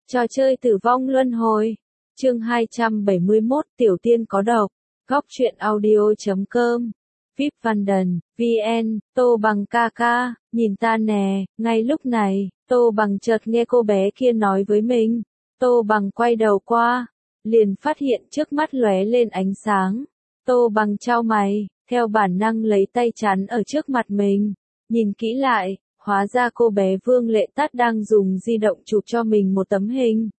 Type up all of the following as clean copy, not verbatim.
Trò chơi tử vong luân hồi. Chương 271 Tiểu tiên có độc. Góc truyện audio.com. VIP London, VN, Tô Bằng ca ca, nhìn ta nè, ngay lúc này, Tô Bằng chợt nghe cô bé kia nói với mình. Tô Bằng quay đầu qua, liền phát hiện trước mắt lóe lên ánh sáng. Tô Bằng chau mày, theo bản năng lấy tay chắn ở trước mặt mình, nhìn kỹ lại, hóa ra cô bé Vương Lệ Tát đang dùng di động chụp cho mình một tấm hình.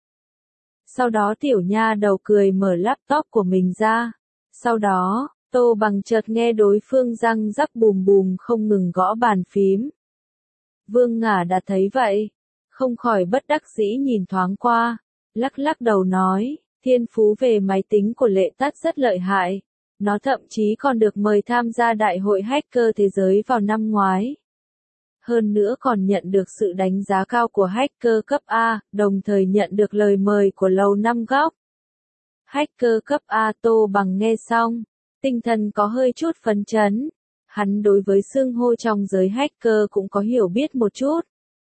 Sau đó tiểu nha đầu cười mở laptop của mình ra. Sau đó, Tô Bằng chợt nghe đối phương răng rắc bùm bùm không ngừng gõ bàn phím. Vương Ngả đã thấy vậy, không khỏi bất đắc dĩ nhìn thoáng qua, lắc lắc đầu nói, thiên phú về máy tính của Lệ Tát rất lợi hại. Nó thậm chí còn được mời tham gia đại hội hacker thế giới vào năm ngoái. Hơn nữa còn nhận được sự đánh giá cao của hacker cấp A, đồng thời nhận được lời mời của Lầu Năm Góc. Hacker cấp A. Tô Bằng nghe xong, tinh thần có hơi chút phấn chấn. Hắn đối với xưng hô trong giới hacker cũng có hiểu biết một chút.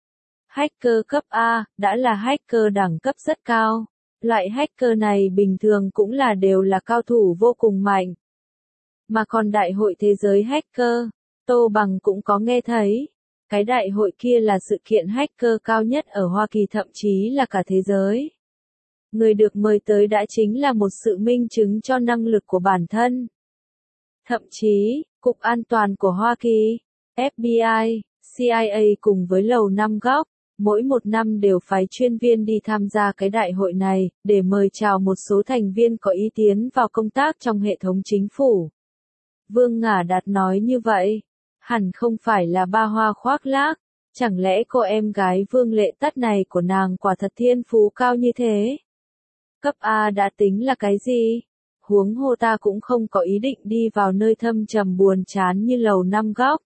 Hacker cấp A, đã là hacker đẳng cấp rất cao. Loại hacker này bình thường cũng đều là cao thủ vô cùng mạnh. Mà còn đại hội thế giới hacker, Tô Bằng cũng có nghe thấy. Cái đại hội kia là sự kiện hacker cao nhất ở Hoa Kỳ, thậm chí là cả thế giới. Người được mời tới đã chính là một sự minh chứng cho năng lực của bản thân. Thậm chí, Cục An toàn của Hoa Kỳ, FBI, CIA cùng với Lầu Năm Góc, mỗi một năm đều phái chuyên viên đi tham gia cái đại hội này, để mời chào một số thành viên có ý tiến vào công tác trong hệ thống chính phủ. Vương Ngả Đạt nói như vậy, hẳn không phải là ba hoa khoác lác, chẳng lẽ cô em gái Vương Lệ Tát này của nàng quả thật thiên phú cao như thế? Cấp A đã tính là cái gì? Huống hồ ta cũng không có ý định đi vào nơi thâm trầm buồn chán như Lầu Năm Góc.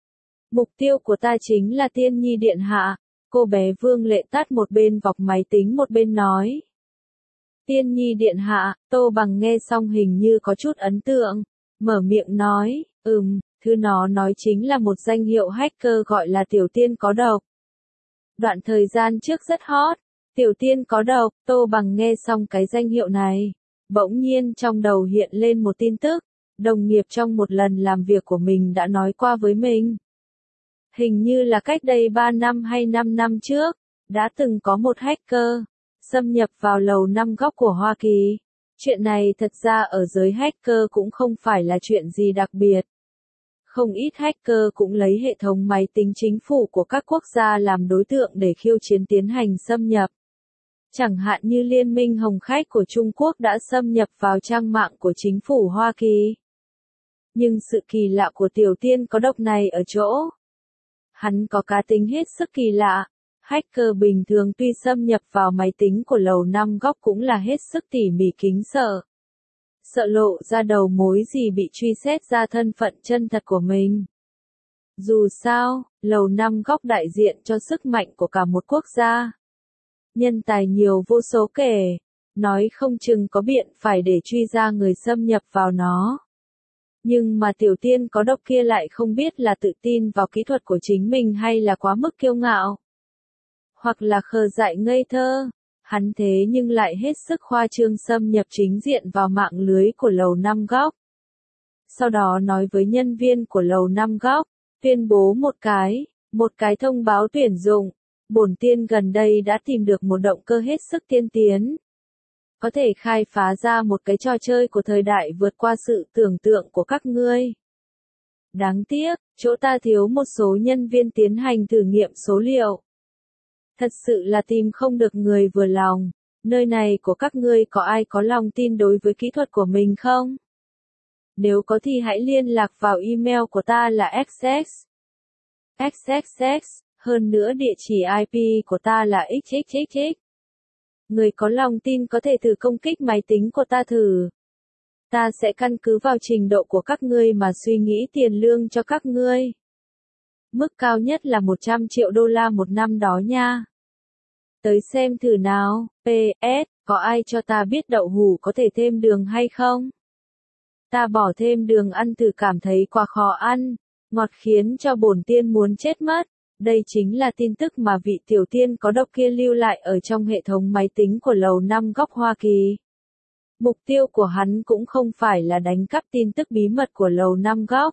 Mục tiêu của ta chính là Tiên Nhi Điện Hạ, cô bé Vương Lệ Tát một bên vọc máy tính một bên nói. Tiên Nhi Điện Hạ, Tô Bằng nghe xong hình như có chút ấn tượng, mở miệng nói, thứ nó nói chính là một danh hiệu hacker gọi là Tiểu Tiên có độc. Đoạn thời gian trước rất hot, Tiểu Tiên có độc. Tô Bằng nghe xong cái danh hiệu này, bỗng nhiên trong đầu hiện lên một tin tức, đồng nghiệp trong một lần làm việc của mình đã nói qua với mình. Hình như là cách đây 3 năm hay 5 năm trước, đã từng có một hacker xâm nhập vào Lầu Năm Góc của Hoa Kỳ. Chuyện này thật ra ở giới hacker cũng không phải là chuyện gì đặc biệt. Không ít hacker cũng lấy hệ thống máy tính chính phủ của các quốc gia làm đối tượng để khiêu chiến tiến hành xâm nhập. Chẳng hạn như Liên minh Hồng Khách của Trung Quốc đã xâm nhập vào trang mạng của chính phủ Hoa Kỳ. Nhưng sự kỳ lạ của Tiểu Tiên có độc này ở chỗ, hắn có cá tính hết sức kỳ lạ. Hacker bình thường tuy xâm nhập vào máy tính của Lầu Năm Góc cũng là hết sức tỉ mỉ kính sợ. Sợ lộ ra đầu mối gì bị truy xét ra thân phận chân thật của mình. Dù sao, Lầu Năm Góc đại diện cho sức mạnh của cả một quốc gia. Nhân tài nhiều vô số kể, nói không chừng có biện phải để truy ra người xâm nhập vào nó. Nhưng mà Tiểu Tiên có độc kia lại không biết là tự tin vào kỹ thuật của chính mình hay là quá mức kiêu ngạo. Hoặc là khờ dại ngây thơ, hắn thế nhưng lại hết sức khoa trương xâm nhập chính diện vào mạng lưới của Lầu Năm Góc. Sau đó nói với nhân viên của Lầu Năm Góc, tuyên bố một cái thông báo tuyển dụng. Bổn tiên gần đây đã tìm được một động cơ hết sức tiên tiến. Có thể khai phá ra một cái trò chơi của thời đại vượt qua sự tưởng tượng của các ngươi. Đáng tiếc, chỗ ta thiếu một số nhân viên tiến hành thử nghiệm số liệu. Thật sự là tìm không được người vừa lòng. Nơi này của các ngươi có ai có lòng tin đối với kỹ thuật của mình không? Nếu có thì hãy liên lạc vào email của ta là XXX. Hơn nữa địa chỉ IP của ta là XXXX. Người có lòng tin có thể thử công kích máy tính của ta thử. Ta sẽ căn cứ vào trình độ của các ngươi mà suy nghĩ tiền lương cho các ngươi. Mức cao nhất là 100 triệu đô la một năm đó nha. Tới xem thử nào. PS, có ai cho ta biết đậu hũ có thể thêm đường hay không? Ta bỏ thêm đường ăn thử cảm thấy quá khó ăn, ngọt khiến cho bổn tiên muốn chết mất. Đây chính là tin tức mà vị tiểu tiên có độc kia lưu lại ở trong hệ thống máy tính của Lầu Năm Góc Hoa Kỳ. Mục tiêu của hắn cũng không phải là đánh cắp tin tức bí mật của Lầu Năm Góc,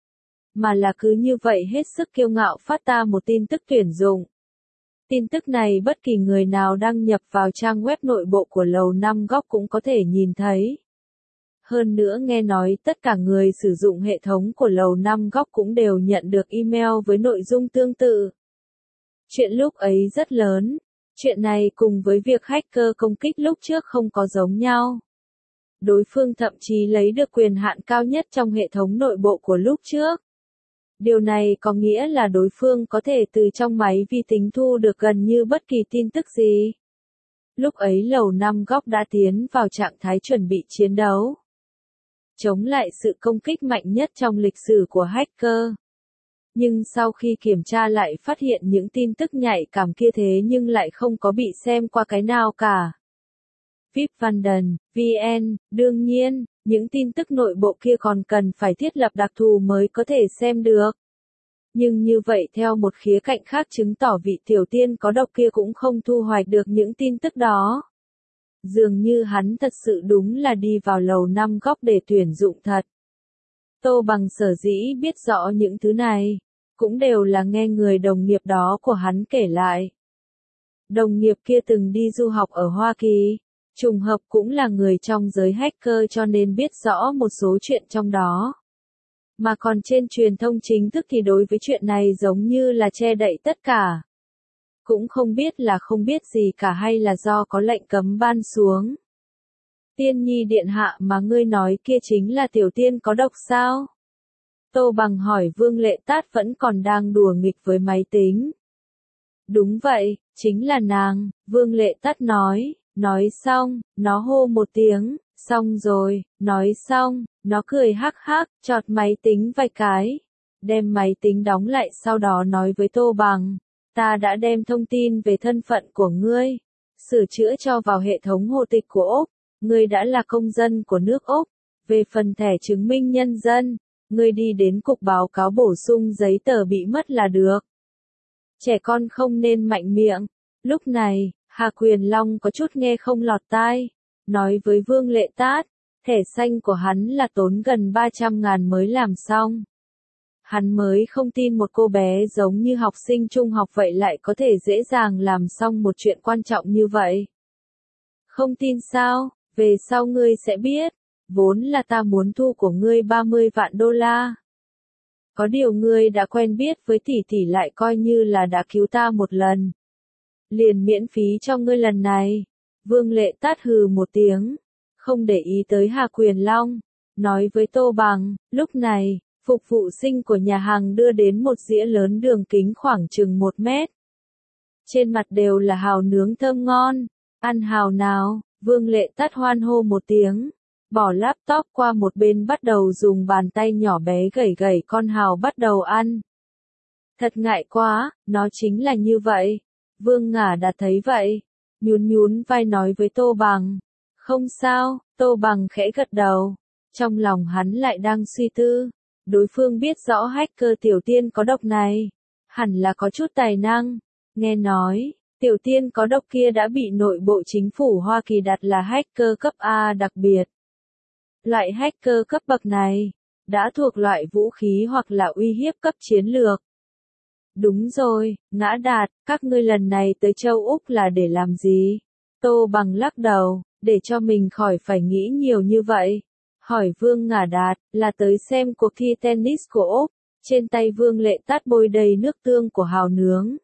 mà là cứ như vậy hết sức kiêu ngạo phát ta một tin tức tuyển dụng. Tin tức này bất kỳ người nào đăng nhập vào trang web nội bộ của Lầu Năm Góc cũng có thể nhìn thấy. Hơn nữa nghe nói tất cả người sử dụng hệ thống của Lầu Năm Góc cũng đều nhận được email với nội dung tương tự. Chuyện lúc ấy rất lớn. Chuyện này cùng với việc hacker công kích lúc trước không có giống nhau. Đối phương thậm chí lấy được quyền hạn cao nhất trong hệ thống nội bộ của lúc trước. Điều này có nghĩa là đối phương có thể từ trong máy vi tính thu được gần như bất kỳ tin tức gì. Lúc ấy Lầu Năm Góc đã tiến vào trạng thái chuẩn bị chiến đấu, chống lại sự công kích mạnh nhất trong lịch sử của hacker. Nhưng sau khi kiểm tra lại phát hiện những tin tức nhạy cảm kia thế nhưng lại không có bị xem qua cái nào cả. Vipvanden, VN, đương nhiên, những tin tức nội bộ kia còn cần phải thiết lập đặc thù mới có thể xem được. Nhưng như vậy theo một khía cạnh khác chứng tỏ vị tiểu tiên có độc kia cũng không thu hoạch được những tin tức đó. Dường như hắn thật sự đúng là đi vào Lầu Năm Góc để tuyển dụng thật. Tô Bằng sở dĩ biết rõ những thứ này, cũng đều là nghe người đồng nghiệp đó của hắn kể lại. Đồng nghiệp kia từng đi du học ở Hoa Kỳ, trùng hợp cũng là người trong giới hacker cho nên biết rõ một số chuyện trong đó. Mà còn trên truyền thông chính thức thì đối với chuyện này giống như là che đậy tất cả. Cũng không biết là không biết gì cả hay là do có lệnh cấm ban xuống. Tiên nhi điện hạ mà ngươi nói kia chính là tiểu tiên có độc sao? Tô Bằng hỏi Vương Lệ Tát vẫn còn đang đùa nghịch với máy tính. Đúng vậy, chính là nàng, Vương Lệ Tát nói xong, nó hô một tiếng, xong rồi, nói xong, nó cười hắc hắc, chọt máy tính vài cái, đem máy tính đóng lại sau đó nói với Tô Bằng, ta đã đem thông tin về thân phận của ngươi, sửa chữa cho vào hệ thống hộ tịch của Úc, ngươi đã là công dân của nước Úc, về phần thẻ chứng minh nhân dân, ngươi đi đến cục báo cáo bổ sung giấy tờ bị mất là được. Trẻ con không nên mạnh miệng, lúc này, Hà Quyền Long có chút nghe không lọt tai, nói với Vương Lệ Tát, thẻ xanh của hắn là tốn gần 300.000 mới làm xong. Hắn mới không tin một cô bé giống như học sinh trung học vậy lại có thể dễ dàng làm xong một chuyện quan trọng như vậy. Không tin sao, về sau ngươi sẽ biết, vốn là ta muốn thu của ngươi 30 vạn đô la. Có điều ngươi đã quen biết với tỷ tỷ lại coi như là đã cứu ta một lần. Liền miễn phí cho ngươi lần này. Vương Lệ Tát hừ một tiếng, không để ý tới Hà Quyền Long, nói với Tô Bằng, lúc này, phục vụ sinh của nhà hàng đưa đến một dĩa lớn đường kính khoảng chừng 1 mét. Trên mặt đều là hàu nướng thơm ngon, ăn hàu nào, Vương Lệ Tát hoan hô một tiếng, bỏ laptop qua một bên bắt đầu dùng bàn tay nhỏ bé gẩy con hàu bắt đầu ăn. Thật ngại quá, nó chính là như vậy. Vương Ngả đã thấy vậy, nhún vai nói với Tô Bằng. Không sao, Tô Bằng khẽ gật đầu. Trong lòng hắn lại đang suy tư. Đối phương biết rõ hacker tiểu tiên có độc này. Hẳn là có chút tài năng. Nghe nói, tiểu tiên có độc kia đã bị nội bộ chính phủ Hoa Kỳ đặt là hacker cấp A đặc biệt. Loại hacker cấp bậc này, đã thuộc loại vũ khí hoặc là uy hiếp cấp chiến lược. Đúng rồi, Ngã Đạt, các ngươi lần này tới châu Úc là để làm gì? Tô Bằng lắc đầu, để cho mình khỏi phải nghĩ nhiều như vậy. Hỏi Vương Ngả Đạt, là tới xem cuộc thi tennis của Úc, trên tay Vương Lệ Tát bôi đầy nước tương của hàu nướng.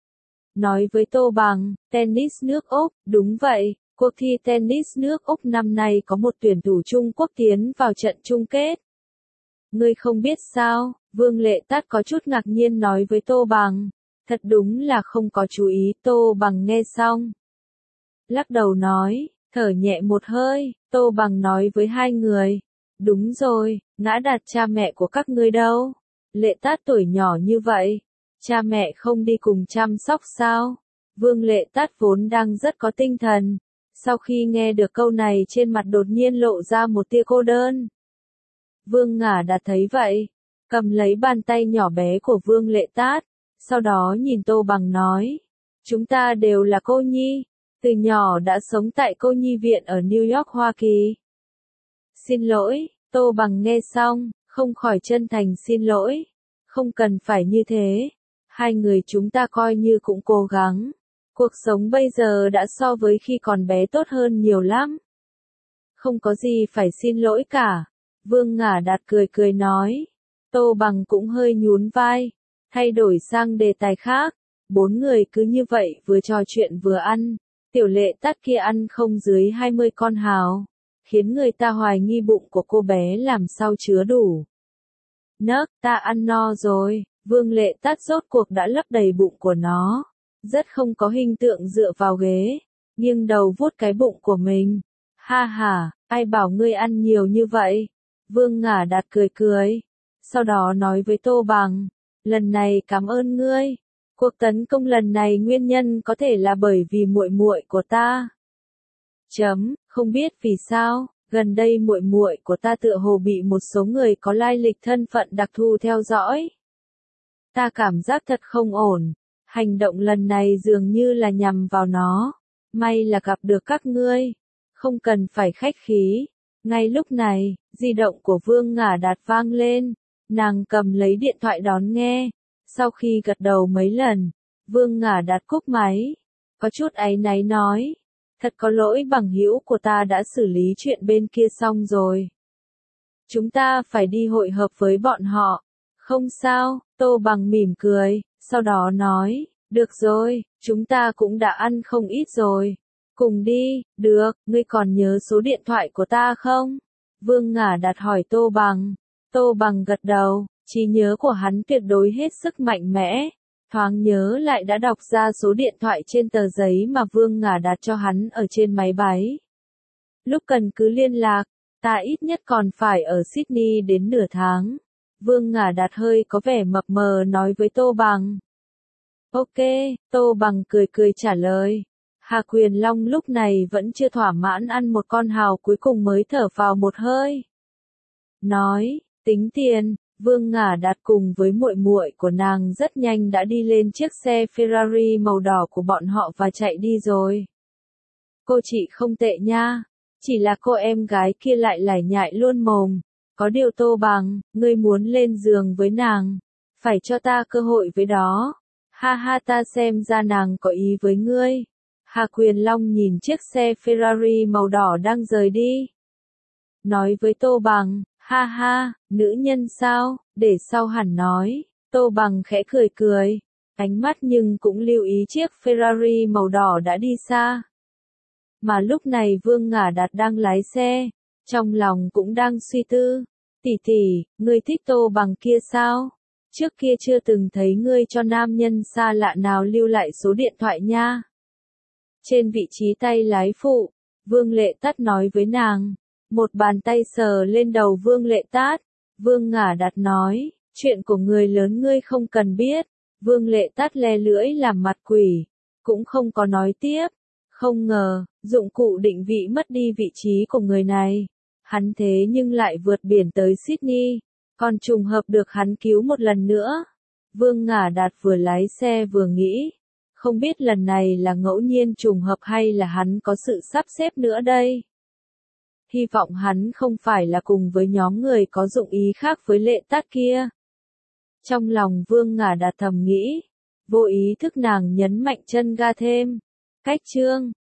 Nói với Tô Bằng, tennis nước Úc, đúng vậy, cuộc thi tennis nước Úc năm nay có một tuyển thủ Trung Quốc tiến vào trận chung kết. Ngươi không biết sao, Vương Lệ Tát có chút ngạc nhiên nói với Tô Bằng. Thật đúng là không có chú ý, Tô Bằng nghe xong. Lắc đầu nói, thở nhẹ một hơi, Tô Bằng nói với hai người. Đúng rồi, Ngã Đạt cha mẹ của các ngươi đâu? Lệ Tát tuổi nhỏ như vậy, cha mẹ không đi cùng chăm sóc sao? Vương Lệ Tát vốn đang rất có tinh thần. Sau khi nghe được câu này trên mặt đột nhiên lộ ra một tia cô đơn. Vương Ngả đã thấy vậy, cầm lấy bàn tay nhỏ bé của Vương Lệ Tát, sau đó nhìn Tô Bằng nói, chúng ta đều là cô nhi, từ nhỏ đã sống tại cô nhi viện ở New York, Hoa Kỳ. Xin lỗi, Tô Bằng nghe xong, không khỏi chân thành xin lỗi, không cần phải như thế, hai người chúng ta coi như cũng cố gắng, cuộc sống bây giờ đã so với khi còn bé tốt hơn nhiều lắm. Không có gì phải xin lỗi cả, Vương Ngả Đạt cười cười nói. Tô Bằng cũng hơi nhún vai, thay đổi sang đề tài khác, bốn người cứ như vậy vừa trò chuyện vừa ăn, Tiểu Lệ Tát kia ăn không dưới 20 con hào, khiến người ta hoài nghi bụng của cô bé làm sao chứa đủ. Nấc, ta ăn no rồi, Vương Lệ Tát rốt cuộc đã lấp đầy bụng của nó, rất không có hình tượng dựa vào ghế, nghiêng đầu vuốt cái bụng của mình. Ha ha, ai bảo ngươi ăn nhiều như vậy? Vương Ngả Đạt cười cười, sau đó nói với Tô Bằng, lần này cảm ơn ngươi. Cuộc tấn công lần này nguyên nhân có thể là bởi vì muội muội của ta. Không biết vì sao, gần đây muội muội của ta tựa hồ bị một số người có lai lịch thân phận đặc thù theo dõi. Ta cảm giác thật không ổn, hành động lần này dường như là nhằm vào nó. May là gặp được các ngươi, không cần phải khách khí. Ngay lúc này, di động của Vương Ngả Đạt vang lên, nàng cầm lấy điện thoại đón nghe. Sau khi gật đầu mấy lần, Vương Ngả Đạt cúp máy, có chút áy náy nói, thật có lỗi bằng hữu của ta đã xử lý chuyện bên kia xong rồi. Chúng ta phải đi hội hợp với bọn họ. Không sao, Tô Bằng mỉm cười, sau đó nói, được rồi, chúng ta cũng đã ăn không ít rồi. Cùng đi, được, ngươi còn nhớ số điện thoại của ta không? Vương Ngả Đạt hỏi Tô Bằng. Tô Bằng gật đầu, trí nhớ của hắn tuyệt đối hết sức mạnh mẽ. Thoáng nhớ lại đã đọc ra số điện thoại trên tờ giấy mà Vương Ngả Đạt cho hắn ở trên máy bay. Lúc cần cứ liên lạc, ta ít nhất còn phải ở Sydney đến nửa tháng. Vương Ngả Đạt hơi có vẻ mập mờ nói với Tô Bằng. Ok, Tô Bằng cười cười trả lời. Hà Quyền Long lúc này vẫn chưa thỏa mãn ăn một con hào cuối cùng mới thở vào một hơi. Nói, tính tiền, Vương Ngả Đạt cùng với muội muội của nàng rất nhanh đã đi lên chiếc xe Ferrari màu đỏ của bọn họ và chạy đi rồi. Cô chị không tệ nha, chỉ là cô em gái kia lại lải nhải luôn mồm. Có điều Tô Bằng, ngươi muốn lên giường với nàng, phải cho ta cơ hội với đó. Ha ha, ta xem ra nàng có ý với ngươi. Hà Quyền Long nhìn chiếc xe Ferrari màu đỏ đang rời đi. Nói với Tô Bằng, ha ha, nữ nhân sao, để sau hẳn nói. Tô Bằng khẽ cười cười, ánh mắt nhưng cũng lưu ý chiếc Ferrari màu đỏ đã đi xa. Mà lúc này Vương Ngả Đạt đang lái xe, trong lòng cũng đang suy tư. Tỷ tỷ, ngươi thích Tô Bằng kia sao? Trước kia chưa từng thấy ngươi cho nam nhân xa lạ nào lưu lại số điện thoại nha. Trên vị trí tay lái phụ, Vương Lệ Tát nói với nàng. Một bàn tay sờ lên đầu Vương Lệ Tát. Vương Ngả Đạt nói, chuyện của người lớn ngươi không cần biết. Vương Lệ Tát le lưỡi làm mặt quỷ, cũng không có nói tiếp. Không ngờ, dụng cụ định vị mất đi vị trí của người này. Hắn thế nhưng lại vượt biển tới Sydney, còn trùng hợp được hắn cứu một lần nữa. Vương Ngả Đạt vừa lái xe vừa nghĩ, không biết lần này là ngẫu nhiên trùng hợp hay là hắn có sự sắp xếp nữa đây. Hy vọng hắn không phải là cùng với nhóm người có dụng ý khác với Lệ Tát kia. Trong lòng Vương Ngả Đạt thầm nghĩ, vô ý thức nàng nhấn mạnh chân ga thêm. Cách chương